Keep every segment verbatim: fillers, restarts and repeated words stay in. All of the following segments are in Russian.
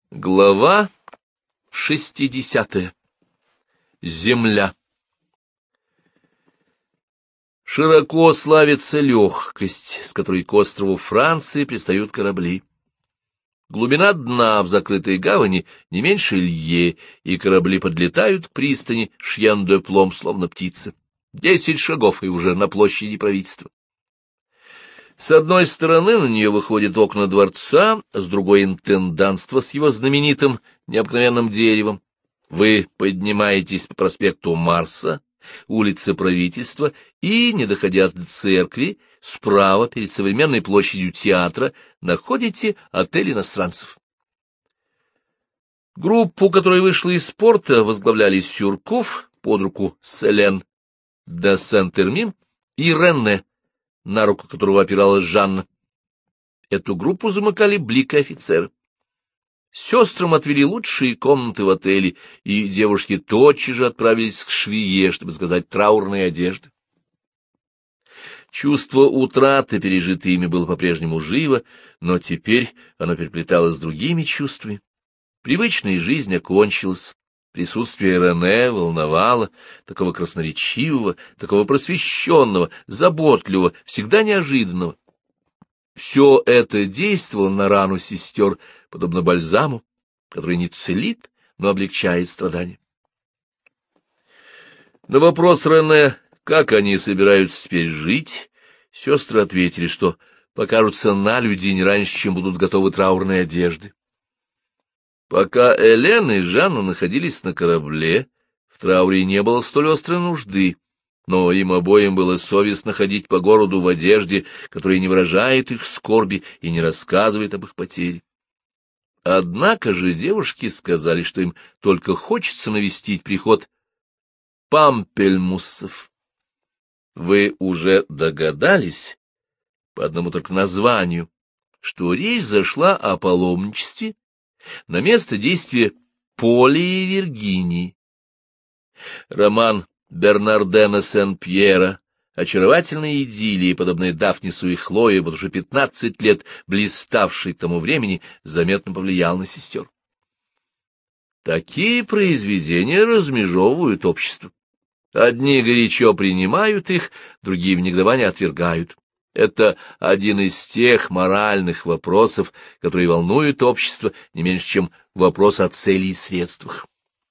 Глава шестидесятая. Земля. Широко славится легкость, с которой к острову Франции пристают корабли. Глубина дна в закрытой гавани не меньше лье, и корабли подлетают к пристани Шьян-де-Плом, словно птицы. Десять шагов и уже на площади правительства. С одной стороны на нее выходят окна дворца, а с другой — интендантство с его знаменитым необыкновенным деревом. Вы поднимаетесь по проспекту Марса, улице Правительства, и, не доходя до церкви, справа, перед современной площадью театра, находите отель иностранцев. Группу, которая вышла из порта, возглавляли Сюрков под руку с Элен де Сент-Эрмин и Рене, на руку которого опиралась Жанна. Эту группу замыкали Блик и офицеры. Сестрам отвели лучшие комнаты в отеле, и девушки тотчас же отправились к швее, чтобы заказать траурные одежды. Чувство утраты, пережитое ими, было по-прежнему живо, но теперь оно переплеталось с другими чувствами. Привычная жизнь окончилась. Присутствие Рене волновало, такого красноречивого, такого просвещенного, заботливого, всегда неожиданного. Все это действовало на рану сестер, подобно бальзаму, который не целит, но облегчает страдания. На вопрос Рене, как они собираются теперь жить, сестры ответили, что покажутся на люди не раньше, чем будут готовы траурные одежды. Пока Элен и Жанна находились на корабле, в трауре не было столь острой нужды, но им обоим было совестно ходить по городу в одежде, которая не выражает их скорби и не рассказывает об их потере. Однако же девушки сказали, что им только хочется навестить приход Пампельмуссов. Вы уже догадались, по одному только названию, что речь зашла о паломничестве на место действия Полии и Виргинии. Роман Бернардена Сен-Пьера, очаровательной идиллии, подобной Дафнису и Хлое, вот уже пятнадцать лет блиставший к тому времени, заметно повлиял на сестер. Такие произведения размежевывают общество. Одни горячо принимают их, другие в негодовании отвергают. Это один из тех моральных вопросов, которые волнуют общество не меньше, чем вопрос о цели и средствах.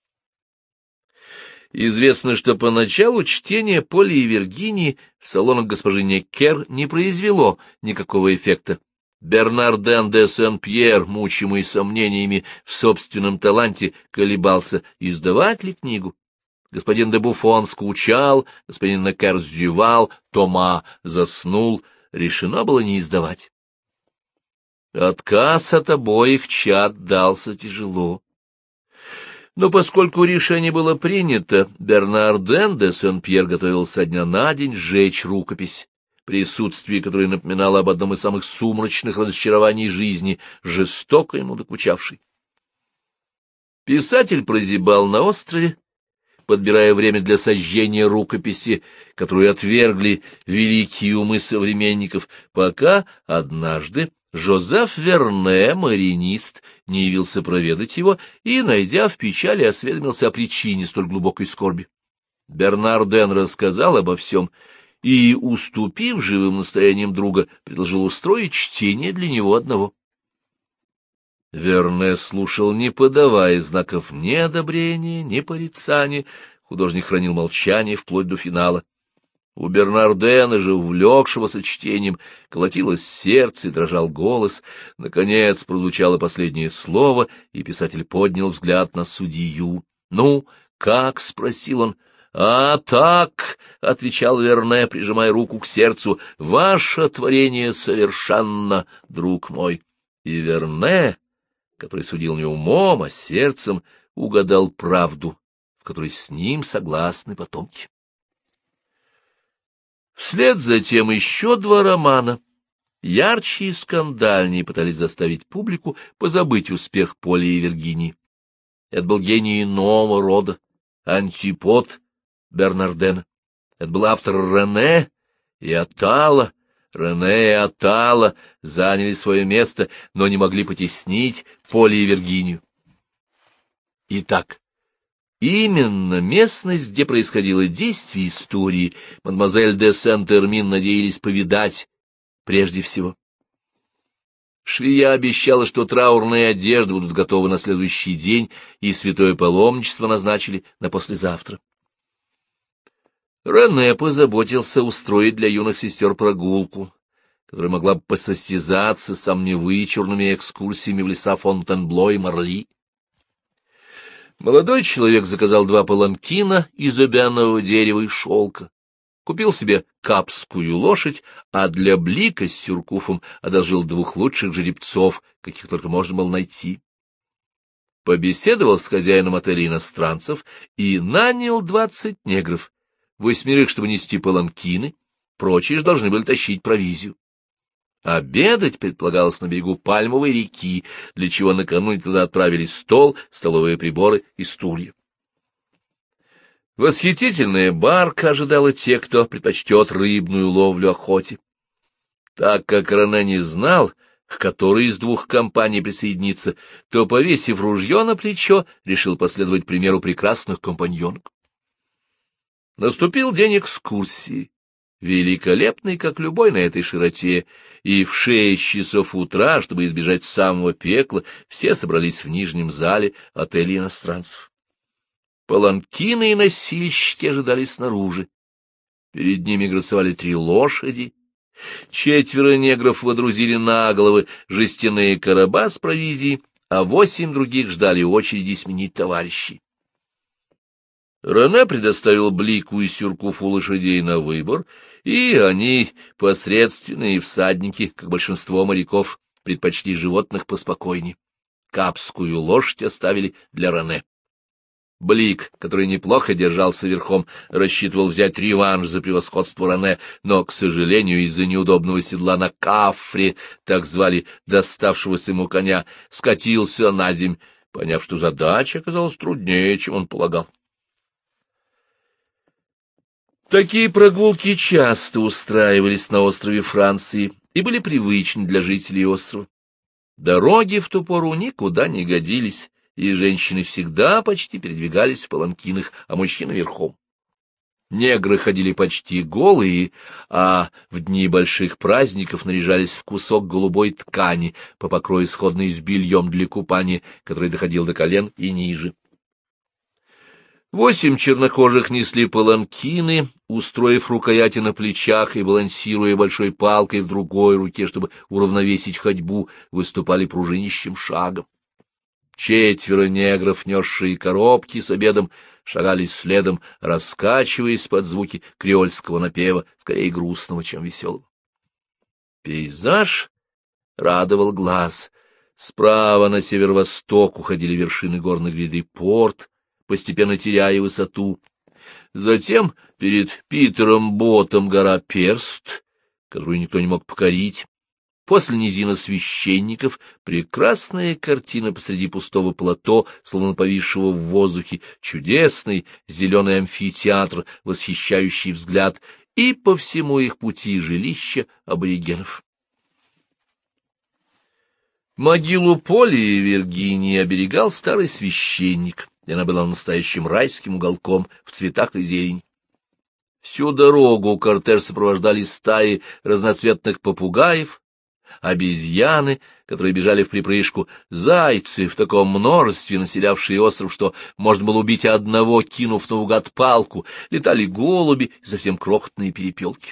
Известно, что поначалу чтение Полии и Виргинии в салонах госпожи Неккер не произвело никакого эффекта. Бернарден де Сен-Пьер, мучимый сомнениями в собственном таланте, колебался, издавать ли книгу. Господин де Буфон скучал, господин Неккер зевал, Тома заснул. Решено было не издавать. Отказ от обоих чад дался тяжело. Но поскольку решение было принято, Бернарден де Сен-Пьер готовился со дня на день сжечь рукопись, присутствие которой напоминало об одном из самых сумрачных разочарований жизни, жестоко ему докучавшей. Писатель прозябал на острове, подбирая время для сожжения рукописи, которую отвергли великие умы современников, пока однажды Жозеф Верне, маринист, не явился проведать его и, найдя в печали, осведомился о причине столь глубокой скорби. Бернарден рассказал обо всем и, уступив живым настоянием друга, предложил устроить чтение для него одного. Верне слушал, не подавая знаков ни одобрения, ни порицания. Художник хранил молчание вплоть до финала. У Бернардена же, увлекшегося чтением, колотилось сердце и дрожал голос. Наконец прозвучало последнее слово, и писатель поднял взгляд на судью. — Ну, как? — спросил он. — А так, — отвечал Верне, прижимая руку к сердцу, — ваше творение совершенно, друг мой. И Верне, который судил не умом, а сердцем, угадал правду, в которой с ним согласны потомки. Вслед за тем еще два романа, ярче и скандальнее, пытались заставить публику позабыть успех Полии и Виргинии. Это был гений иного рода, антипод Бернардена. Это был автор Рене и Атала. Рене и Атала заняли свое место, но не могли потеснить Полию и Виргинию. Итак, именно местность, где происходило действие истории, мадемуазель де Сент-Эрмин надеялись повидать прежде всего. Швея обещала, что траурные одежды будут готовы на следующий день, и святое паломничество назначили на послезавтра. Рене позаботился устроить для юных сестер прогулку, которая могла бы посостязаться с самыми вычурными экскурсиями в леса Фонтенбло и Марли. Молодой человек заказал два паланкина из обяного дерева и шелка, купил себе капскую лошадь, а для Блика с Сюркуфом одолжил двух лучших жеребцов, каких только можно было найти. Побеседовал с хозяином отеля иностранцев и нанял двадцать негров, восьмерых, чтобы нести паланкины, прочие же должны были тащить провизию. Обедать предполагалось на берегу Пальмовой реки, для чего накануне туда отправили стол, столовые приборы и стулья. Восхитительная барка ожидала тех, кто предпочтет рыбную ловлю охоте. Так как Рене не знал, к которой из двух компаний присоединиться, то, повесив ружье на плечо, решил последовать примеру прекрасных компаньонок. Наступил день экскурсии, великолепный, как любой на этой широте, и в шесть часов утра, чтобы избежать самого пекла, все собрались в нижнем зале отеля иностранцев. Паланкины и носильщики ожидали снаружи. Перед ними грацевали три лошади. Четверо негров водрузили на головы жестяные короба с провизией, а восемь других ждали очереди сменить товарищей. Рене предоставил Блику и Сюркуфу лошадей на выбор, и они, посредственные всадники, как большинство моряков, предпочли животных поспокойнее. Капскую лошадь оставили для Рене. Блик, который неплохо держался верхом, рассчитывал взять реванш за превосходство Рене, но, к сожалению, из-за неудобного седла на кафре, так звали доставшегося ему коня, скатился на земь, поняв, что задача оказалась труднее, чем он полагал. Такие прогулки часто устраивались на острове Франции и были привычны для жителей острова. Дороги в ту пору никуда не годились, и женщины всегда почти передвигались в паланкинах, а мужчины верхом. Негры ходили почти голые, а в дни больших праздников наряжались в кусок голубой ткани, по покрою сходной с бельем для купания, который доходил до колен и ниже. Восемь чернокожих несли паланкины, устроив рукояти на плечах и балансируя большой палкой в другой руке, чтобы уравновесить ходьбу, выступали пружинищим шагом. Четверо негров, несшие коробки с обедом, шагали следом, раскачиваясь под звуки креольского напева, скорее грустного, чем веселого. Пейзаж радовал глаз. Справа на северо-восток уходили вершины горной гряды Порт, постепенно теряя высоту. Затем перед Питером Ботом гора Перст, которую никто не мог покорить. После низина священников прекрасная картина посреди пустого плато, словно повисшего в воздухе, чудесный зеленый амфитеатр, восхищающий взгляд, и по всему их пути жилища аборигенов. Могилу Поли Виргинии оберегал старый священник, и она была настоящим райским уголком в цветах и зелени. Всю дорогу кортеж сопровождали стаи разноцветных попугаев, обезьяны, которые бежали вприпрыжку, зайцы в таком множестве, населявшие остров, что можно было убить одного, кинув наугад палку, летали голуби и совсем крохотные перепелки.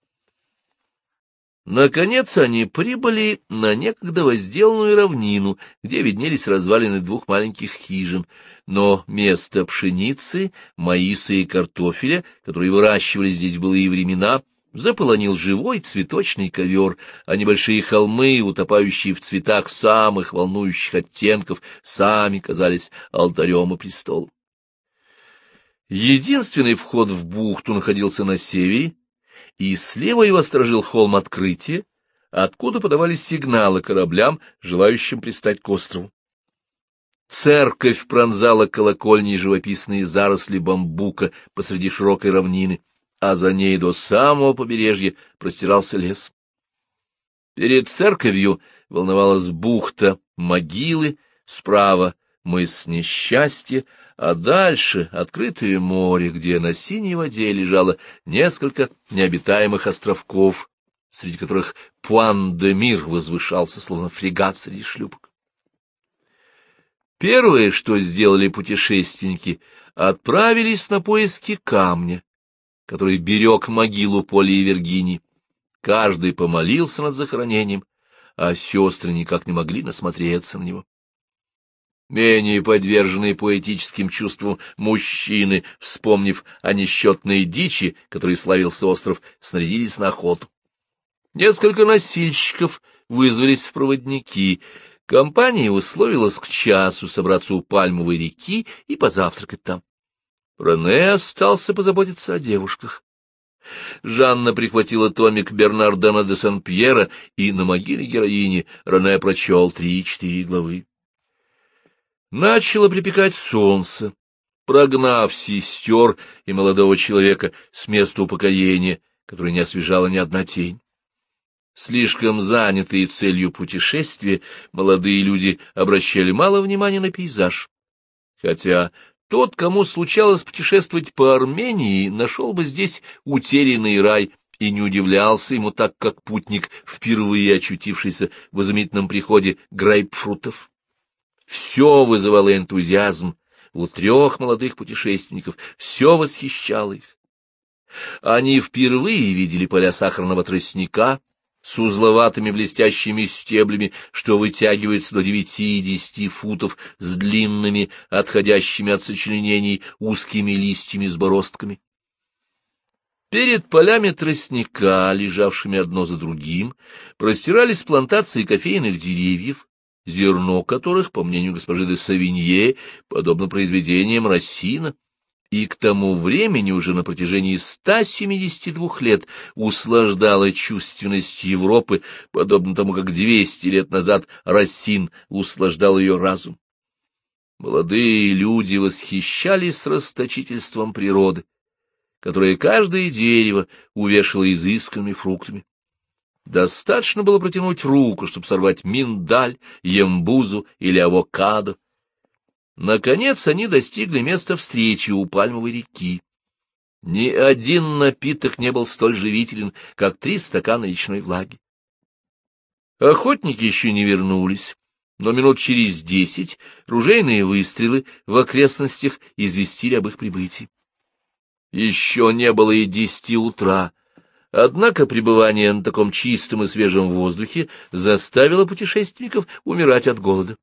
Наконец они прибыли на некогда возделанную равнину, где виднелись развалины двух маленьких хижин, но место пшеницы, маиса и картофеля, которые выращивались здесь в былые времена, заполонил живой цветочный ковер, а небольшие холмы, утопающие в цветах самых волнующих оттенков, сами казались алтарем и престолом. Единственный вход в бухту находился на севере, и слева его сторожил холм Открытия, откуда подавались сигналы кораблям, желающим пристать к острову. Церковь пронзала колокольни и живописные заросли бамбука посреди широкой равнины, а за ней до самого побережья простирался лес. Перед церковью волновалась бухта Могилы, справа мыс Несчастья, а дальше открытое море, где на синей воде лежало несколько необитаемых островков, среди которых Пуан-де-Мир возвышался, словно фрегат среди шлюпок. Первое, что сделали путешественники, отправились на поиски камня, который берег могилу Поля и Виргинии. Каждый помолился над захоронением, а сестры никак не могли насмотреться на него. Менее подверженные поэтическим чувствам мужчины, вспомнив о несчетной дичи, которой славился остров, снарядились на охоту. Несколько носильщиков вызвались в проводники. Компания условилась к часу собраться у Пальмовой реки и позавтракать там. Рене остался позаботиться о девушках. Жанна прихватила томик Бернардена де Сен-Пьера, и на могиле героини Рене прочел три-четыре главы. Начало припекать солнце, прогнав сестер и молодого человека с места упокоения, которое не освежала ни одна тень. Слишком занятые целью путешествия, молодые люди обращали мало внимания на пейзаж, хотя тот, кому случалось путешествовать по Армении, нашел бы здесь утерянный рай и не удивлялся ему так, как путник, впервые очутившийся в изумительном приходе грейпфрутов. Все вызывало энтузиазм у трех молодых путешественников, все восхищало их. Они впервые видели поля сахарного тростника с узловатыми блестящими стеблями, что вытягивается до девяти-десяти футов, с длинными, отходящими от сочленений, узкими листьями с бороздками. Перед полями тростника, лежавшими одно за другим, простирались плантации кофейных деревьев, зерно которых, по мнению госпожи де Савинье, подобно произведениям Рассина, и к тому времени уже на протяжении ста семидесяти двух лет услаждала чувственность Европы, подобно тому, как двести лет назад Рассин услаждал ее разум. Молодые люди восхищались расточительством природы, которое каждое дерево увешало изысканными фруктами. Достаточно было протянуть руку, чтобы сорвать миндаль, ямбузу или авокадо. Наконец они достигли места встречи у Пальмовой реки. Ни один напиток не был столь живителен, как три стакана речной влаги. Охотники еще не вернулись, но минут через десять ружейные выстрелы в окрестностях известили об их прибытии. Еще не было и десяти утра, однако пребывание на таком чистом и свежем воздухе заставило путешественников умирать от голода.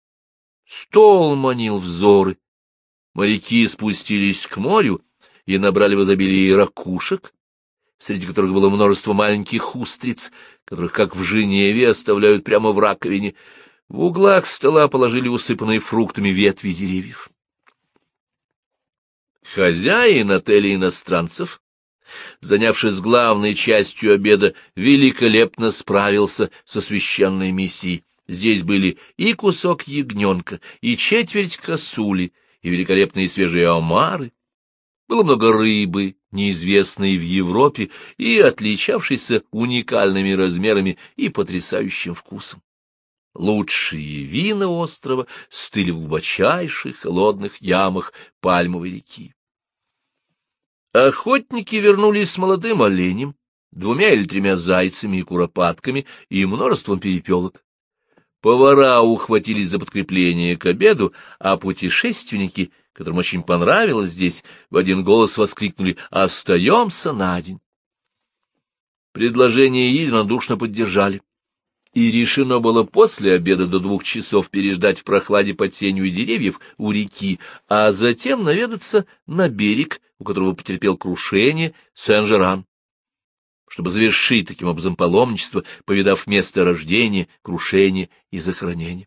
Стол манил взоры. Моряки спустились к морю и набрали в изобилии ракушек, среди которых было множество маленьких устриц, которых, как в Женеве, оставляют прямо в раковине. В углах стола положили усыпанные фруктами ветви деревьев. Хозяин отеля иностранцев, занявшись главной частью обеда, великолепно справился со священной миссией. Здесь были и кусок ягненка, и четверть косули, и великолепные свежие омары. Было много рыбы, неизвестной в Европе, и отличавшейся уникальными размерами и потрясающим вкусом. Лучшие вина острова стыли в глубочайших холодных ямах Пальмовой реки. Охотники вернулись с молодым оленем, двумя или тремя зайцами и куропатками и множеством перепелок. Повара ухватились за подкрепление к обеду, а путешественники, которым очень понравилось здесь, в один голос воскликнули: «Остаемся на день!». Предложение единодушно поддержали, и решено было после обеда до двух часов переждать в прохладе под сенью деревьев у реки, а затем наведаться на берег, у которого потерпел крушение Сен-Жеран, чтобы завершить таким образом паломничество, повидав место рождения, крушения и захоронения.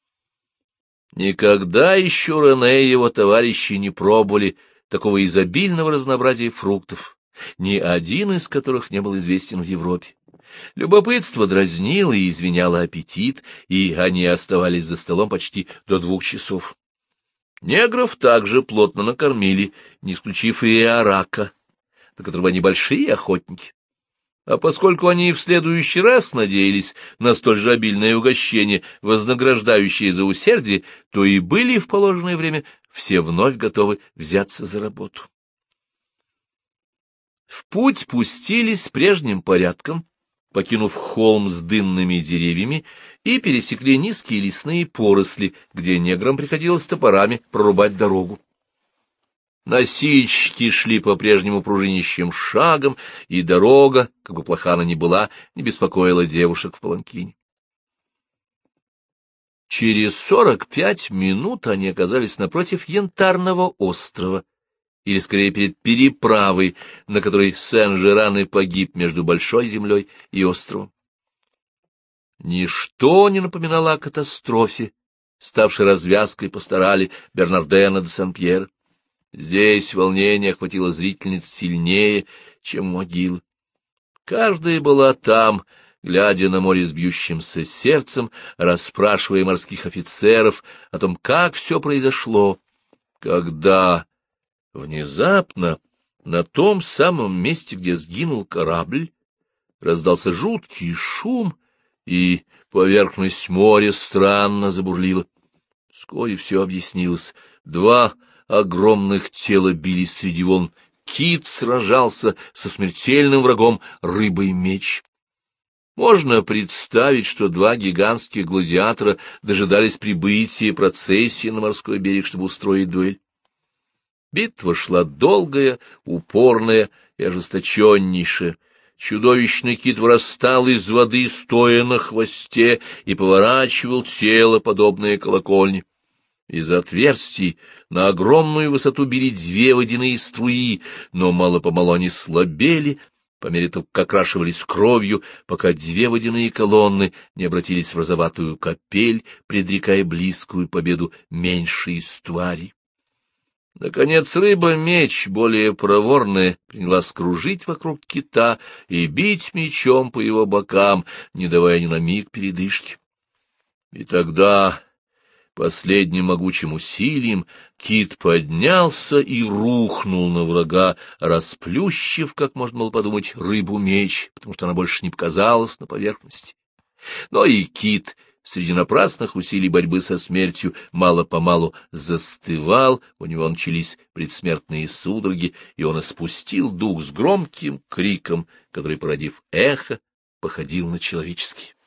Никогда еще Рене и его товарищи не пробовали такого изобильного разнообразия фруктов, ни один из которых не был известен в Европе. Любопытство дразнило и извиняло аппетит, и они оставались за столом почти до двух часов. Негров также плотно накормили, не исключив и арака, до которого они большие охотники. А поскольку они и в следующий раз надеялись на столь же обильное угощение, вознаграждающее за усердие, то и были в положенное время все вновь готовы взяться за работу. В путь пустились прежним порядком, покинув холм с дынными деревьями, и пересекли низкие лесные поросли, где неграм приходилось топорами прорубать дорогу. Носильщики шли по-прежнему пружинищим шагом, и дорога, как бы плоха она ни была, не беспокоила девушек в паланкине. Через сорок пять минут они оказались напротив Янтарного острова, или, скорее, перед переправой, на которой Сен-Жеран и погиб между Большой землей и островом. Ничто не напоминало о катастрофе, ставшей развязкой пасторали Бернардена де Сен-Пьера. Здесь волнение охватило зрительниц сильнее, чем могилы. Каждая была там, глядя на море с бьющимся сердцем, расспрашивая морских офицеров о том, как все произошло, когда внезапно на том самом месте, где сгинул корабль, раздался жуткий шум, и поверхность моря странно забурлила. Вскоре все объяснилось. Два огромных тела бились среди волн. Кит сражался со смертельным врагом рыбой-меч. Можно представить, что два гигантских гладиатора дожидались прибытия процессии на морской берег, чтобы устроить дуэль. Битва шла долгая, упорная и ожесточеннейшая. Чудовищный кит вырастал из воды, стоя на хвосте, и поворачивал тело, подобное колокольне. Из отверстий на огромную высоту били две водяные струи, но мало-помалу они слабели, по мере того, как окрашивались кровью, пока две водяные колонны не обратились в розоватую капель, предрекая близкую победу меньшей из тварей. Наконец рыба-меч, более проворная, принялась кружить вокруг кита и бить мечом по его бокам, не давая ни на миг передышки. И тогда последним могучим усилием кит поднялся и рухнул на врага, расплющив, как можно было подумать, рыбу-меч, потому что она больше не показалась на поверхности. Но и кит среди напрасных усилий борьбы со смертью мало-помалу застывал, у него начались предсмертные судороги, и он испустил дух с громким криком, который, породив эхо, походил на человеческий.